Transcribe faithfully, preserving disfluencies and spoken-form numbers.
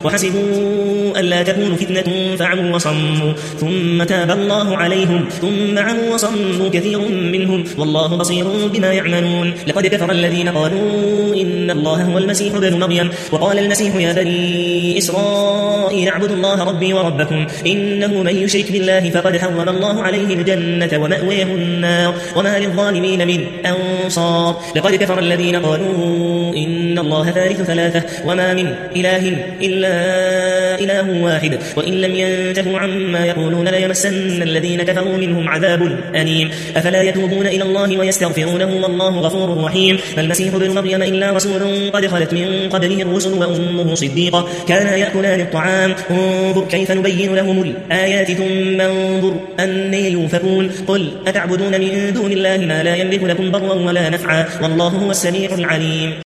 وحسبوا ألا تكون فتنة فعموا وصموا ثم تاب الله عليهم ثم عموا وصموا كثير منهم والله بصير بما يعملون. لقد كفر الذين قالوا إن الله هو المسيح ابن مريم وقال المسيح يا بني إسرائيل اعبدوا الله ربي وربكم إنه من يشرك بالله فقد حرم الله عليه الجنة ومأويه النار وما للظالمين من أنصار. لقد كفر الذين قالوا إن الله ثالث ثلاثة وما من إله إلا إله واحد وإن لم ينتهوا عما يقولون ليمسن الذين كفروا منهم عذاب أليم. أفلا يتوبون إلى الله ويستغفرونه والله غفور رحيم. فالمسيح ابن مريم إلا رسول قد خلت من قبله الرسل وأمه صديقة كانا يأكلان الطعام انظر كيف نبين لهم الآيات ثم انظر أني يؤفكون. قل أتعبدون من دون الله ما لا يملك لكم ضرا ولا نفعا والله هو السميع العليم.